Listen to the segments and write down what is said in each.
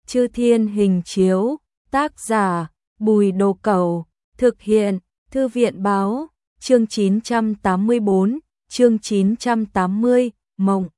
Chư Thiên Hình Chiếu, tác giả Bùi Đồ Cẩu, thực hiện Thư viện Báo, chương 984, chương 980, mộng.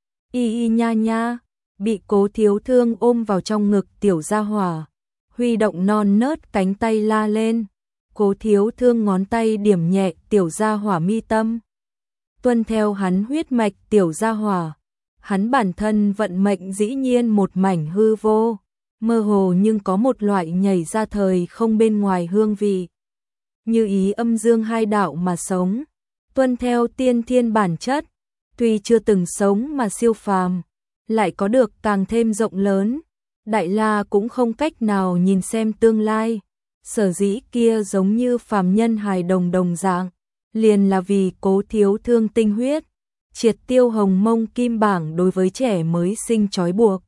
Y nha nha, bị Cố Thiếu Thương ôm vào trong ngực tiểu gia hỏa, huy động non nớt cánh tay la lên. Cố Thiếu Thương ngón tay điểm nhẹ tiểu gia hỏa mi tâm. Tuân theo hắn huyết mạch tiểu gia hỏa, hắn bản thân vận mệnh dĩ nhiên một mảnh hư vô, mơ hồ nhưng có một loại nhảy ra thời không bên ngoài hương vị. Như ý âm dương hai đạo mà sống, tuân theo tiên thiên bản chất, tuy chưa từng sống mà siêu phàm, lại có được càng thêm rộng lớn. Đại La cũng không cách nào nhìn xem tương lai, sở dĩ kia giống như phàm nhân hài đồng đồng dạng, liền là vì Cố Thiếu Thương tinh huyết, triệt tiêu hồng mông kim bảng đối với trẻ mới sinh trói buộc.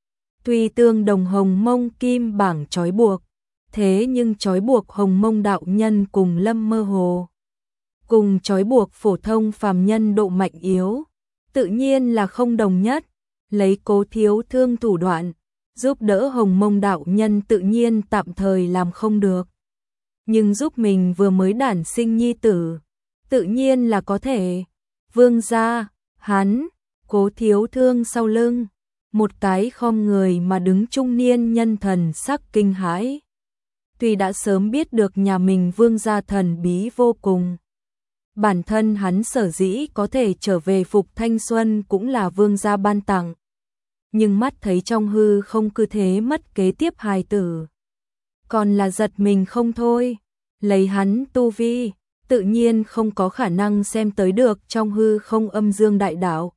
Tuy tương đồng hồng mông kim bảng trói buộc, thế nhưng trói buộc hồng mông đạo nhân cùng lâm mơ hồ, cùng trói buộc phổ thông phàm nhân độ mạnh yếu, tự nhiên là không đồng nhất. Lấy Cố Thiếu Thương thủ đoạn, giúp đỡ hồng mông đạo nhân tự nhiên tạm thời làm không được. Nhưng giúp mình vừa mới đản sinh nhi tử, tự nhiên là có thể. Vương gia, hắn, Cố Thiếu Thương sau lưng, một cái khom người mà đứng trung niên nhân thần sắc kinh hãi. Tuy đã sớm biết được nhà mình vương gia thần bí vô cùng, bản thân hắn sở dĩ có thể trở về phục thanh xuân cũng là vương gia ban tặng, nhưng mắt thấy trong hư không cứ thế mất kế tiếp hài tử, còn là giật mình không thôi. Lấy hắn tu vi, tự nhiên không có khả năng xem tới được trong hư không âm dương đại đạo.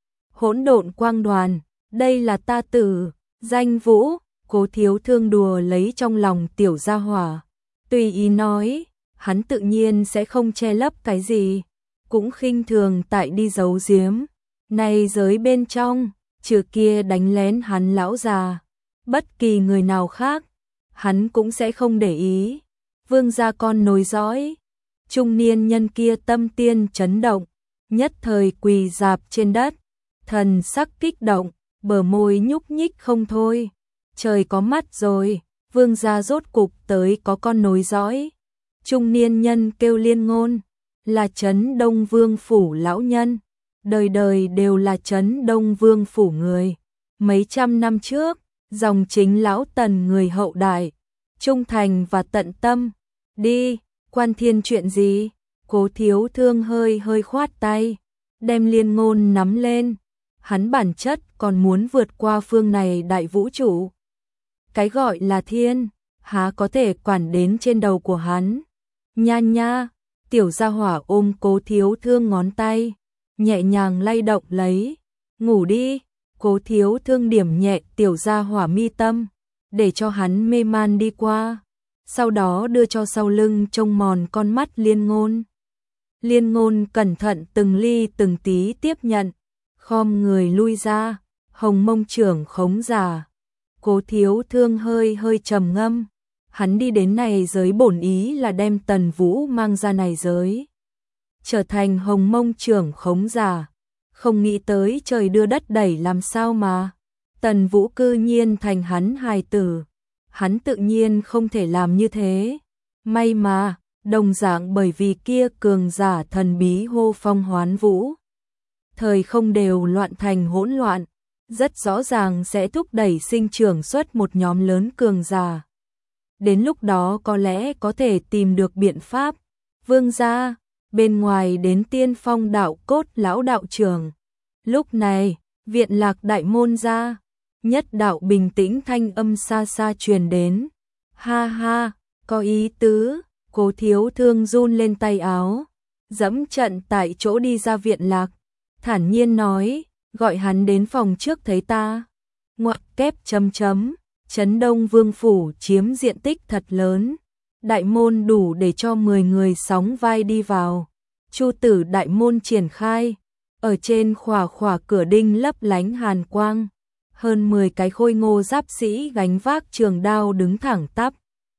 Hỗn độn quang đoàn, đây là ta tử, danh Vũ. Cố Thiếu Thương đùa lấy trong lòng tiểu gia hỏa, tùy ý nói, hắn tự nhiên sẽ không che lấp cái gì, cũng khinh thường tại đi giấu giếm. Này giới bên trong, trừ kia đánh lén hắn lão già, bất kỳ người nào khác, hắn cũng sẽ không để ý. Vương gia con nối dõi, trung niên nhân kia tâm tiên chấn động, nhất thời quỳ dạp trên đất, thần sắc kích động, bờ môi nhúc nhích không thôi. Trời có mắt rồi, vương gia rốt cục tới có con nối dõi. Trung niên nhân kêu Liên Ngôn, là Trấn Đông Vương phủ lão nhân, đời đời đều là Trấn Đông Vương phủ người. Mấy trăm năm trước, dòng chính lão Tần người hậu đại, trung thành và tận tâm. Đi, quan thiên chuyện gì? Cố Thiếu Thương hơi hơi khoát tay, đem Liên Ngôn nắm lên. Hắn bản chất còn muốn vượt qua phương này đại vũ trụ. Cái gọi là thiên, há có thể quản đến trên đầu của hắn. Nha nha, tiểu gia hỏa ôm Cố Thiếu Thương ngón tay, nhẹ nhàng lay động lấy. Ngủ đi. Cố Thiếu Thương điểm nhẹ tiểu gia hỏa mi tâm, để cho hắn mê man đi qua, sau đó đưa cho sau lưng trông mòn con mắt Liên Ngôn. Liên Ngôn cẩn thận từng ly từng tí tiếp nhận, khom người lui ra. Hồng mông trưởng khống giả. Cố Thiếu Thương hơi hơi trầm ngâm, hắn đi đến này giới bổn ý là đem Tần Vũ mang ra này giới, trở thành hồng mông trưởng khống giả. Không nghĩ tới trời đưa đất đẩy làm sao mà Tần Vũ cư nhiên thành hắn hài tử. Hắn tự nhiên không thể làm như thế. May mà, đồng dạng bởi vì kia cường giả thần bí hô phong hoán vũ, thời không đều loạn thành hỗn loạn, rất rõ ràng sẽ thúc đẩy sinh trưởng xuất một nhóm lớn cường giả. Đến lúc đó có lẽ có thể tìm được biện pháp. Vương gia, bên ngoài đến Tiên Phong đạo cốt lão đạo trưởng. Lúc này, viện Lạc đại môn ra, nhất đạo bình tĩnh thanh âm xa xa truyền đến. Ha ha, có ý tứ. Cố Thiếu Thương run lên tay áo, dẫm trận tại chỗ đi ra viện Lạc, thản nhiên nói, gọi hắn đến phòng trước thấy ta. Ngoặc kép chấm chấm, Trấn Đông Vương phủ chiếm diện tích thật lớn, đại môn đủ để cho 10 người sóng vai đi vào. Chu tử đại môn triển khai, ở trên khỏa khỏa cửa đinh lấp lánh hàn quang, hơn 10 cái khôi ngô giáp sĩ gánh vác trường đao đứng thẳng tắp,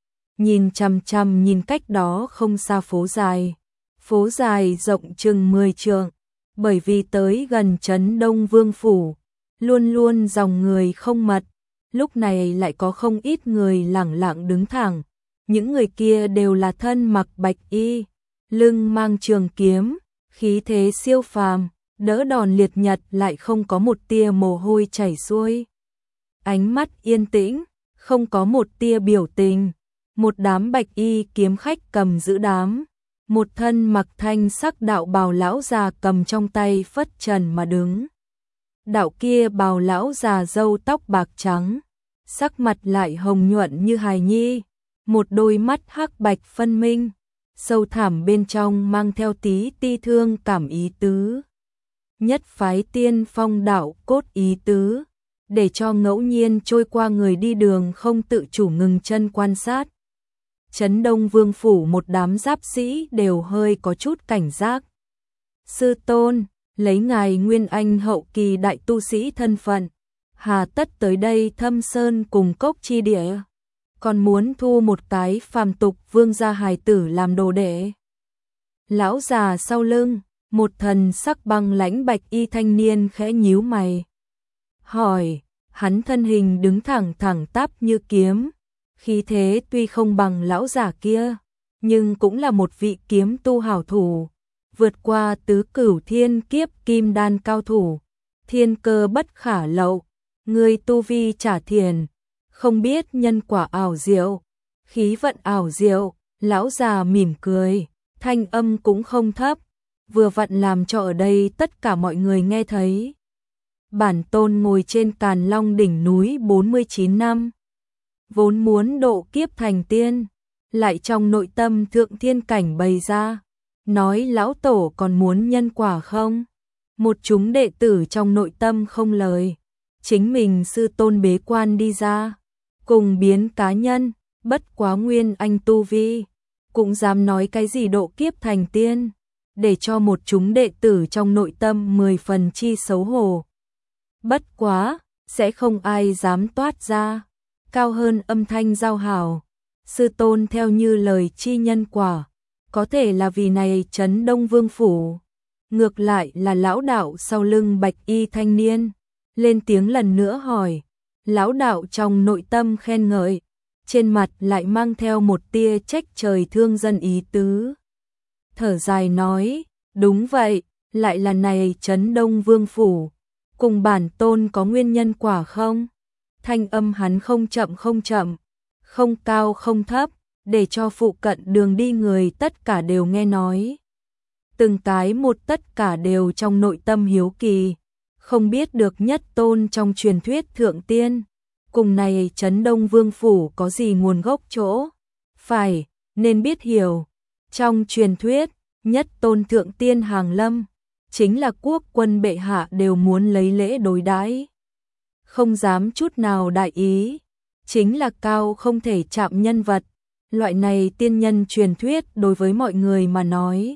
nhìn chằm chằm nhìn cách đó không xa phố dài. Phố dài rộng chừng 10 trượng, bởi vì tới gần Trấn Đông Vương phủ, luôn luôn dòng người không mật, lúc này lại có không ít người lẳng lặng đứng thẳng. Những người kia đều là thân mặc bạch y, lưng mang trường kiếm, khí thế siêu phàm, đỡ đòn liệt nhật lại không có một tia mồ hôi chảy xuôi. Ánh mắt yên tĩnh, không có một tia biểu tình. Một đám bạch y kiếm khách cầm giữ đám. Một thân mặc thanh sắc đạo bào lão già cầm trong tay phất trần mà đứng. Đạo kia bào lão già râu tóc bạc trắng, sắc mặt lại hồng nhuận như hài nhi, một đôi mắt hắc bạch phân minh, sâu thẳm bên trong mang theo tí ti thương cảm ý tứ. Nhất phái tiên phong đạo cốt ý tứ, để cho ngẫu nhiên trôi qua người đi đường không tự chủ ngừng chân quan sát. Trấn Đông Vương phủ một đám giáp sĩ đều hơi có chút cảnh giác. Sư tôn, lấy ngài Nguyên Anh hậu kỳ đại tu sĩ thân phận, hà tất tới đây thâm sơn cùng cốc chi địa, còn muốn thu một cái phàm tục vương gia hài tử làm đồ đệ. Lão già sau lưng, một thần sắc băng lãnh bạch y thanh niên khẽ nhíu mày. Hỏi, hắn thân hình đứng thẳng thẳng tắp như kiếm, khí thế tuy không bằng lão giả kia, nhưng cũng là một vị kiếm tu hảo thủ, vượt qua tứ cửu thiên kiếp kim đan cao thủ, thiên cơ bất khả lậu, người tu vi trả thiền, không biết nhân quả ảo diệu, khí vận ảo diệu. Lão già mỉm cười, thanh âm cũng không thấp, vừa vặn làm cho ở đây tất cả mọi người nghe thấy. Bản tôn ngồi trên Càn Long đỉnh núi 49 năm, vốn muốn độ kiếp thành tiên, lại trong nội tâm thượng thiên cảnh bày ra, nói lão tổ còn muốn nhân quả không? Một chúng đệ tử trong nội tâm không lời, chính mình sư tôn bế quan đi ra, cùng biến cá nhân, bất quá Nguyên Anh tu vi, cũng dám nói cái gì độ kiếp thành tiên, để cho một chúng đệ tử trong nội tâm 10 phần chi xấu hổ. Bất quá, sẽ không ai dám toát ra, cao hơn âm thanh giao hảo. Sư tôn theo như lời chi nhân quả, có thể là vì này Trấn Đông Vương phủ. Ngược lại là lão đạo sau lưng bạch y thanh niên, lên tiếng lần nữa hỏi. Lão đạo trong nội tâm khen ngợi, trên mặt lại mang theo một tia trách trời thương dân ý tứ. Thở dài nói, đúng vậy, lại là này Trấn Đông Vương phủ, cùng bản tôn có nguyên nhân quả không? Thanh âm hắn không chậm, không cao không thấp, để cho phụ cận đường đi người tất cả đều nghe nói. Từng cái một tất cả đều trong nội tâm hiếu kỳ, không biết được nhất tôn trong truyền thuyết thượng tiên, cùng này Trấn Đông Vương phủ có gì nguồn gốc chỗ. Phải, nên biết hiểu, trong truyền thuyết, nhất tôn thượng tiên hàng lâm, chính là quốc quân bệ hạ đều muốn lấy lễ đối đãi, không dám chút nào đại ý, chính là cao không thể chạm nhân vật. Loại này tiên nhân truyền thuyết đối với mọi người mà nói,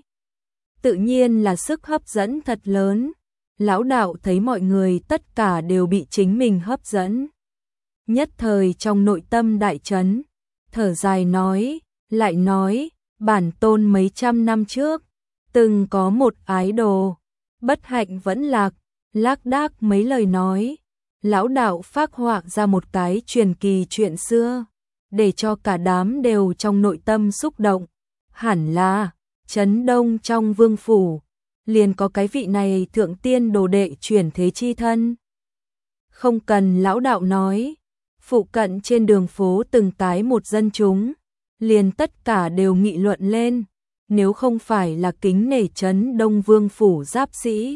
tự nhiên là sức hấp dẫn thật lớn. Lão đạo thấy mọi người tất cả đều bị chính mình hấp dẫn, nhất thời trong nội tâm đại chấn, thở dài nói, lại nói, bản tôn mấy trăm năm trước, từng có một ái đồ, bất hạnh vẫn lạc, lác đác mấy lời nói. Lão đạo phác họa ra một cái truyền kỳ chuyện xưa, để cho cả đám đều trong nội tâm xúc động. Hẳn là, Trấn Đông trong vương phủ, liền có cái vị này thượng tiên đồ đệ chuyển thế chi thân. Không cần lão đạo nói, phụ cận trên đường phố từng cái một dân chúng, liền tất cả đều nghị luận lên, nếu không phải là kính nể Trấn Đông Vương phủ giáp sĩ,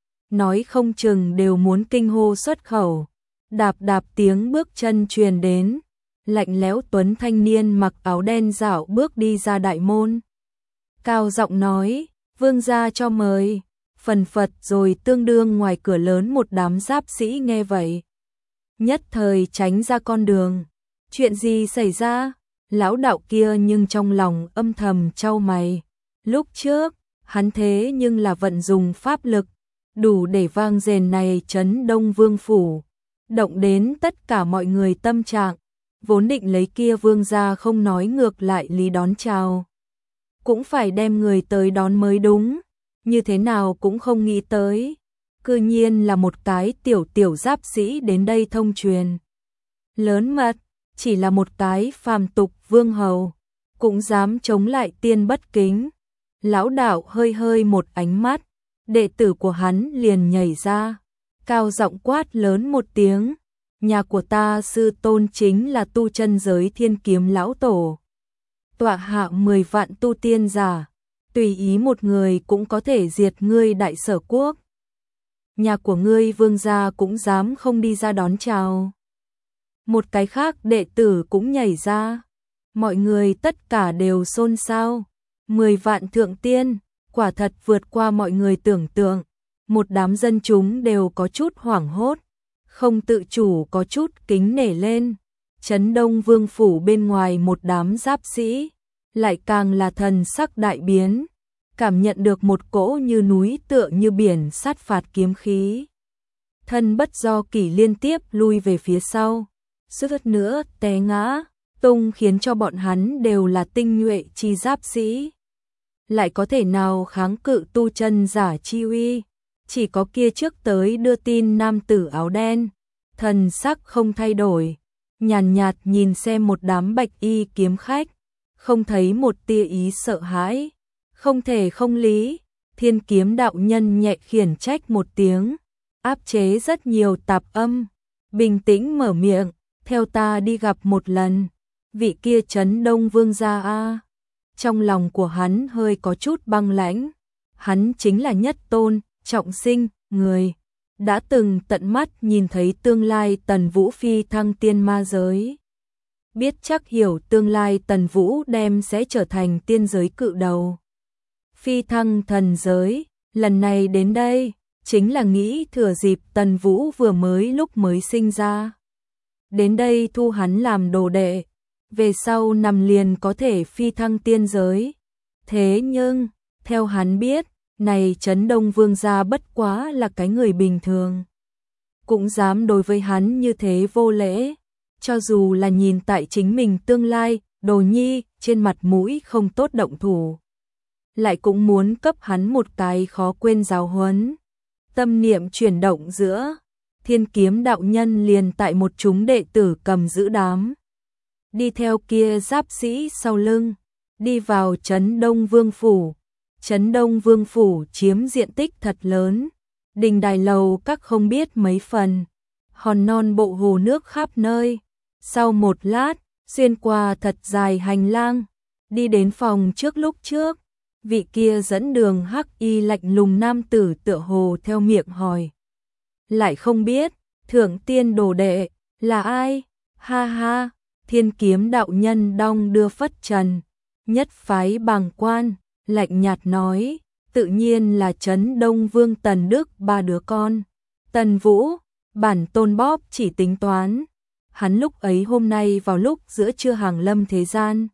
nói không chừng đều muốn kinh hô xuất khẩu. Đạp đạp tiếng bước chân truyền đến, lạnh lẽo tuấn thanh niên mặc áo đen dạo bước đi ra đại môn. Cao giọng nói, vương gia cho mời, phần phật rồi tương đương ngoài cửa lớn một đám giáp sĩ nghe vậy. Nhất thời tránh ra con đường, chuyện gì xảy ra? Lão đạo kia nhưng trong lòng âm thầm trao mày, lúc trước, hắn thế nhưng là vận dùng pháp lực, đủ để vang rền này Trấn Đông Vương phủ, động đến tất cả mọi người tâm trạng, vốn định lấy kia vương gia không nói ngược lại lý đón chào, cũng phải đem người tới đón mới đúng, như thế nào cũng không nghĩ tới, cư nhiên là một cái tiểu giáp sĩ đến đây thông truyền. lớn mật, chỉ là một cái phàm tục vương hầu, cũng dám chống lại tiên bất kính. Lão đạo hơi hơi một ánh mắt, đệ tử của hắn liền nhảy ra, cao giọng quát lớn một tiếng, nhà của ta sư tôn chính là tu chân giới Thiên Kiếm lão tổ. Tọa hạ 10 vạn tu tiên giả, tùy ý một người cũng có thể diệt ngươi Đại Sở quốc. Nhà của ngươi vương gia cũng dám không đi ra đón chào. Một cái khác đệ tử cũng nhảy ra, mọi người tất cả đều xôn xao. 10 vạn thượng tiên, quả thật vượt qua mọi người tưởng tượng. Một đám dân chúng đều có chút hoảng hốt, không tự chủ có chút kính nể lên. Trấn Đông Vương phủ bên ngoài một đám giáp sĩ, lại càng là thần sắc đại biến, cảm nhận được một cỗ như núi tựa như biển sát phạt kiếm khí. Thân bất do kỷ liên tiếp lui về phía sau, suýt nữa té ngã, tung khiến cho bọn hắn đều là tinh nhuệ chi giáp sĩ. Lại có thể nào kháng cự tu chân giả chi uy, chỉ có kia trước tới đưa tin nam tử áo đen, thần sắc không thay đổi, nhàn nhạt nhìn xem một đám bạch y kiếm khách, không thấy một tia ý sợ hãi. Không thể không lý, Thiên Kiếm đạo nhân nhẹ khiển trách một tiếng, áp chế rất nhiều tạp âm, bình tĩnh mở miệng, theo ta đi gặp một lần, vị kia Trấn Đông Vương gia a. Trong lòng của hắn hơi có chút băng lãnh, hắn chính là Nhất Tôn, trọng sinh, người đã từng tận mắt nhìn thấy tương lai Tần Vũ phi thăng tiên ma giới. Biết chắc hiểu tương lai Tần Vũ đem sẽ trở thành tiên giới cự đầu. Phi thăng thần giới, lần này đến đây, chính là nghĩ thừa dịp Tần Vũ vừa lúc mới sinh ra. Đến đây thu hắn làm đồ đệ, về sau nằm liền có thể phi thăng tiên giới. Thế nhưng, theo hắn biết, này Trấn Đông Vương gia bất quá là cái người bình thường. Cũng dám đối với hắn như thế vô lễ, cho dù là nhìn tại chính mình tương lai, đồ nhi, trên mặt mũi không tốt động thủ. Lại cũng muốn cấp hắn một cái khó quên giáo huấn. Tâm niệm chuyển động giữa, Thiên Kiếm đạo nhân liền tại một chúng đệ tử cầm giữ đám. Đi theo kia giáp sĩ sau lưng, đi vào Trấn Đông Vương phủ. Trấn Đông Vương phủ chiếm diện tích thật lớn, đình đài lầu các không biết mấy phần, hòn non bộ hồ nước khắp nơi. Sau một lát, xuyên qua thật dài hành lang, đi đến phòng lúc trước, vị kia dẫn đường hắc y lạnh lùng nam tử tựa hồ theo miệng hỏi. Lại không biết, thượng tiên đồ đệ, là ai? Ha ha, Thiên Kiếm đạo nhân đong đưa phất trần, nhất phái bàng quan, lạnh nhạt nói, tự nhiên là Trấn Đông Vương Tần Đức ba đứa con. Tần Vũ, bản tôn bóp chỉ tính toán. Hắn lúc ấy hôm nay vào lúc giữa trưa hàng lâm thế gian.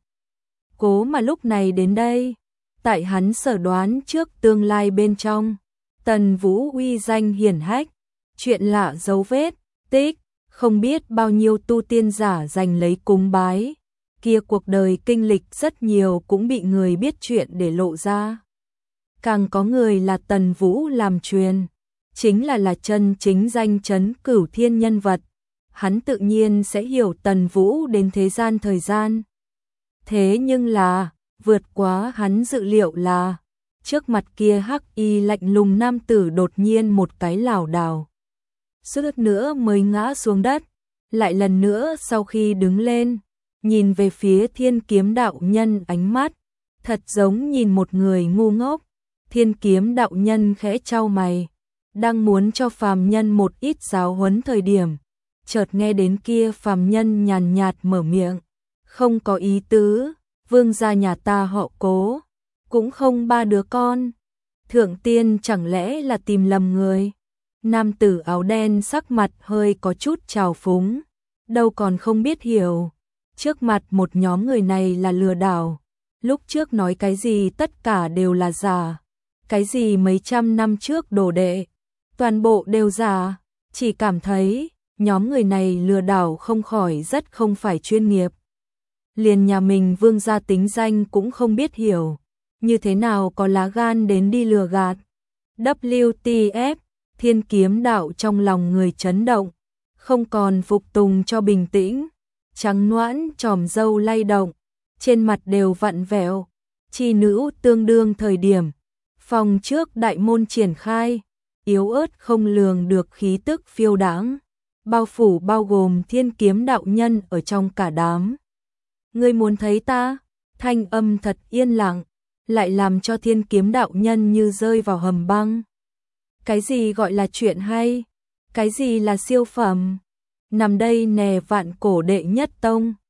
Cố mà lúc này đến đây, tại hắn sở đoán trước tương lai bên trong. Tần Vũ uy danh hiển hách, chuyện lạ dấu vết, tích, không biết bao nhiêu tu tiên giả giành lấy cúng bái. Kia cuộc đời kinh lịch rất nhiều cũng bị người biết chuyện để lộ ra. Càng có người là Tần Vũ làm truyền, chính là chân chính danh chấn cửu thiên nhân vật. Hắn tự nhiên sẽ hiểu Tần Vũ đến thế gian thời gian. Thế nhưng là, vượt quá hắn dự liệu là, trước mặt kia hắc y lạnh lùng nam tử đột nhiên một cái lảo đảo. Suýt nữa mới ngã xuống đất, lại lần nữa sau khi đứng lên, nhìn về phía Thiên Kiếm đạo nhân ánh mắt, thật giống nhìn một người ngu ngốc. Thiên Kiếm đạo nhân khẽ chau mày, đang muốn cho phàm nhân một ít giáo huấn thời điểm, chợt nghe đến kia phàm nhân nhàn nhạt mở miệng, không có ý tứ, vương gia nhà ta họ Cố, cũng không ba đứa con. Thượng tiên chẳng lẽ là tìm lầm người? Nam tử áo đen sắc mặt hơi có chút trào phúng, đâu còn không biết hiểu. Trước mặt một nhóm người này là lừa đảo, lúc trước nói cái gì tất cả đều là giả, cái gì mấy trăm năm trước đồ đệ, toàn bộ đều giả, chỉ cảm thấy nhóm người này lừa đảo không khỏi rất không phải chuyên nghiệp. Liền nhà mình vương gia tính danh cũng không biết hiểu, như thế nào có lá gan đến đi lừa gạt. WTF, Thiên Kiếm đạo trong lòng người chấn động, không còn phục tùng cho bình tĩnh, trắng noãn chòm râu lay động, trên mặt đều vặn vẹo, chi nữ tương đương thời điểm. Phòng trước đại môn triển khai, yếu ớt không lường được khí tức phiêu đãng, bao phủ bao gồm Thiên Kiếm đạo nhân ở trong cả đám. Ngươi muốn thấy ta? Thanh âm thật yên lặng, lại làm cho Thiên Kiếm đạo nhân như rơi vào hầm băng. Cái gì gọi là chuyện hay? Cái gì là siêu phẩm? Nằm đây nè vạn cổ đệ nhất tông.